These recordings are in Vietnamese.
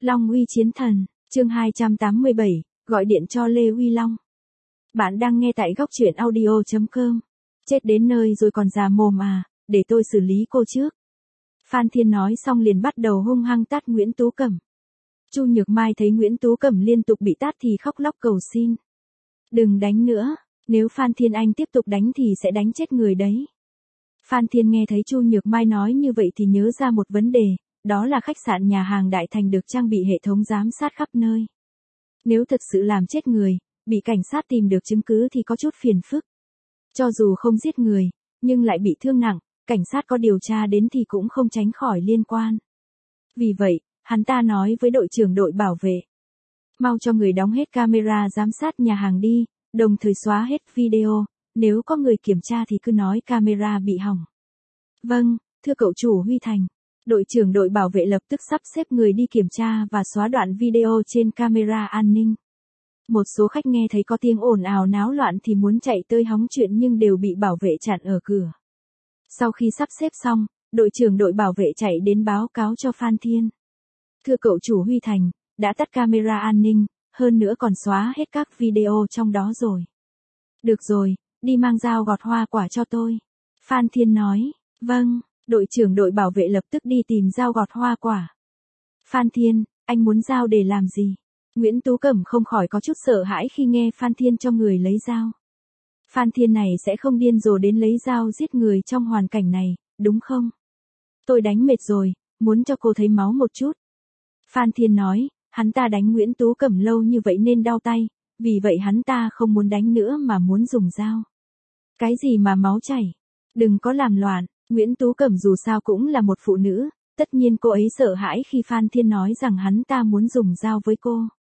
Long Uy Chiến Thần, chương 287, gọi điện cho Lê Uy Long. Bạn đang nghe tại góc truyện audio.com. Chết đến nơi rồi còn già mồm à, để tôi xử lý cô trước. Phan Thiên nói xong liền bắt đầu hung hăng tát Nguyễn Tú Cẩm. Chu Nhược Mai thấy Nguyễn Tú Cẩm liên tục bị tát thì khóc lóc cầu xin. Đừng đánh nữa, nếu Phan Thiên anh tiếp tục đánh thì sẽ đánh chết người đấy. Phan Thiên nghe thấy Chu Nhược Mai nói như vậy thì nhớ ra một vấn đề, đó là khách sạn nhà hàng Đại Thành được trang bị hệ thống giám sát khắp nơi. Nếu thật sự làm chết người, bị cảnh sát tìm được chứng cứ thì có chút phiền phức. Cho dù không giết người, nhưng lại bị thương nặng, cảnh sát có điều tra đến thì cũng không tránh khỏi liên quan. Vì vậy, hắn ta nói với đội trưởng đội bảo vệ. Mau cho người đóng hết camera giám sát nhà hàng đi, đồng thời xóa hết video, nếu có người kiểm tra thì cứ nói camera bị hỏng. Vâng, thưa cậu chủ Huy Thành. Đội trưởng đội bảo vệ lập tức sắp xếp người đi kiểm tra và xóa đoạn video trên camera an ninh. Một số khách nghe thấy có tiếng ồn ào náo loạn thì muốn chạy tới hóng chuyện nhưng đều bị bảo vệ chặn ở cửa. Sau khi sắp xếp xong, đội trưởng đội bảo vệ chạy đến báo cáo cho Phan Thiên. Thưa cậu chủ Huy Thành, đã tắt camera an ninh, hơn nữa còn xóa hết các video trong đó rồi. Được rồi, đi mang dao gọt hoa quả cho tôi. Phan Thiên nói, vâng. Đội trưởng đội bảo vệ lập tức đi tìm dao gọt hoa quả. Phan Thiên, anh muốn dao để làm gì? Nguyễn Tú Cẩm không khỏi có chút sợ hãi khi nghe Phan Thiên cho người lấy dao. Phan Thiên này sẽ không điên rồ đến lấy dao giết người trong hoàn cảnh này, đúng không? Tôi đánh mệt rồi, muốn cho cô thấy máu một chút. Phan Thiên nói, hắn ta đánh Nguyễn Tú Cẩm lâu như vậy nên đau tay, vì vậy hắn ta không muốn đánh nữa mà muốn dùng dao. Cái gì mà máu chảy? Đừng có làm loạn. Nguyễn Tú Cẩm dù sao cũng là một phụ nữ, tất nhiên cô ấy sợ hãi khi Phan Thiên nói rằng hắn ta muốn dùng dao với cô.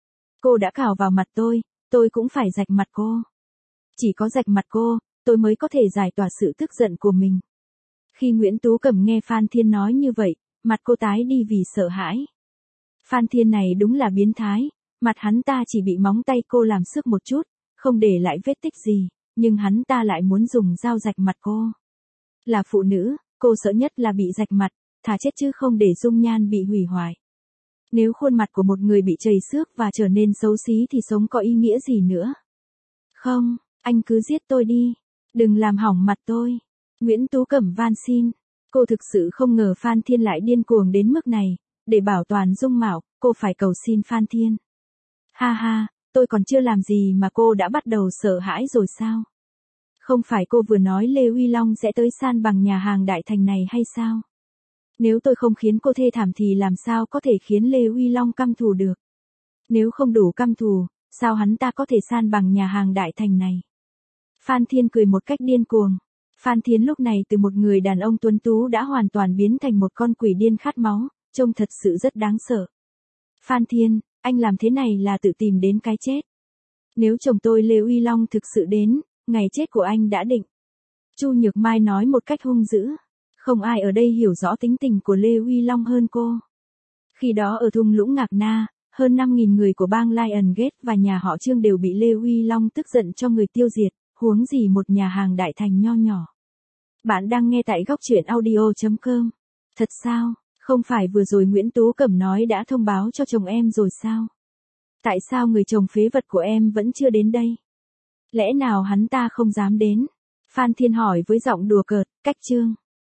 Cô đã cào vào mặt tôi cũng phải rạch mặt cô. Chỉ có rạch mặt cô, tôi mới có thể giải tỏa sự tức giận của mình. Khi Nguyễn Tú Cẩm nghe Phan Thiên nói như vậy, mặt cô tái đi vì sợ hãi. Phan Thiên này đúng là biến thái, mặt hắn ta chỉ bị móng tay cô làm sức một chút, không để lại vết tích gì, nhưng hắn ta lại muốn dùng dao rạch mặt cô. Là phụ nữ, cô sợ nhất là bị rạch mặt, thà chết chứ không để dung nhan bị hủy hoại. Nếu khuôn mặt của một người bị trầy xước và trở nên xấu xí thì sống có ý nghĩa gì nữa? Không, anh cứ giết tôi đi, đừng làm hỏng mặt tôi. Nguyễn Tú Cẩm van xin. Cô thực sự không ngờ Phan Thiên lại điên cuồng đến mức này, để bảo toàn dung mạo, cô phải cầu xin Phan Thiên. Ha ha, tôi còn chưa làm gì mà cô đã bắt đầu sợ hãi rồi sao? Không phải cô vừa nói Lê Uy Long sẽ tới san bằng nhà hàng Đại Thành này hay sao? Nếu tôi không khiến cô thê thảm thì làm sao có thể khiến Lê Uy Long căm thù được? Nếu không đủ căm thù, sao hắn ta có thể san bằng nhà hàng Đại Thành này? Phan Thiên cười một cách điên cuồng. Phan Thiên lúc này từ một người đàn ông tuấn tú đã hoàn toàn biến thành một con quỷ điên khát máu, trông thật sự rất đáng sợ. Phan Thiên, anh làm thế này là tự tìm đến cái chết. Nếu chồng tôi Lê Uy Long thực sự đến, ngày chết của anh đã định. Chu Nhược Mai nói một cách hung dữ. Không ai ở đây hiểu rõ tính tình của Lê Uy Long hơn cô. Khi đó ở thung lũng Ngạc Na, hơn 5.000 người của bang Lion Gate và nhà họ Trương đều bị Lê Uy Long tức giận cho người tiêu diệt, huống gì một nhà hàng Đại Thành nho nhỏ. Bạn đang nghe tại góc truyện audio.com. Thật sao, không phải vừa rồi Nguyễn Tú Cẩm nói đã thông báo cho chồng em rồi sao? Tại sao người chồng phế vật của em vẫn chưa đến đây? Lẽ nào hắn ta không dám đến? Phan Thiên hỏi với giọng đùa cợt, cách Trương.